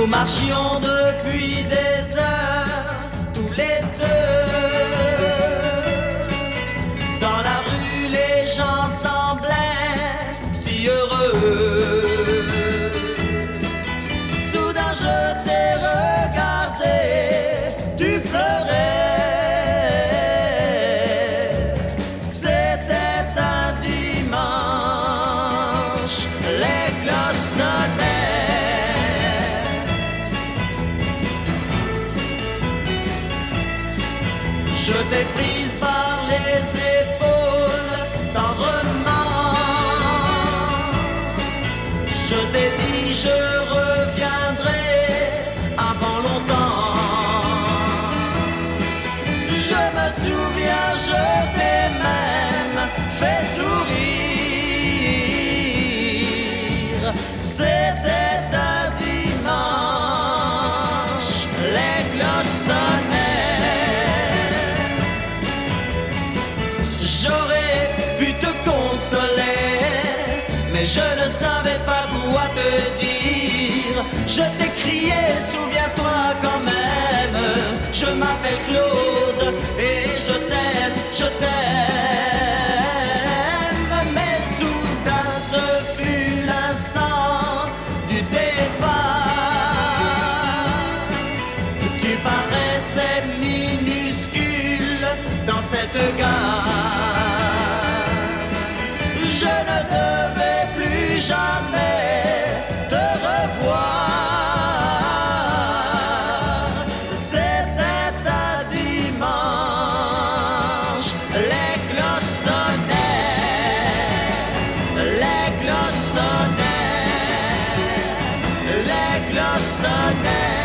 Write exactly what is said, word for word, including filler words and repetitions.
Nous marchions depuis des heures, tous les deux. Dans la rue, les gens semblaient si heureux. Soudain, je t'ai regardé, tu pleurais. C'était un dimanche, les cloches sonnaient. Je t'ai prise par les épaules tendrement. Je t'ai dit je reviendrai avant longtemps. Je me souviens, je t'ai même fait sourire. C'était un dimanche, les cloches sonnaient. J'aurais pu te consoler, mais je ne savais pas quoi te dire. Je t'ai crié, souviens-toi quand même. Je m'appelle Claude et je t'aime, je t'aime. Mais soudain ce fut l'instant du départ. Tu paraissais minuscule dans cette gare. Je ne devais plus jamais te revoir. C'était un dimanche, les cloches sonnaient, les cloches sonnaient, les cloches sonnaient.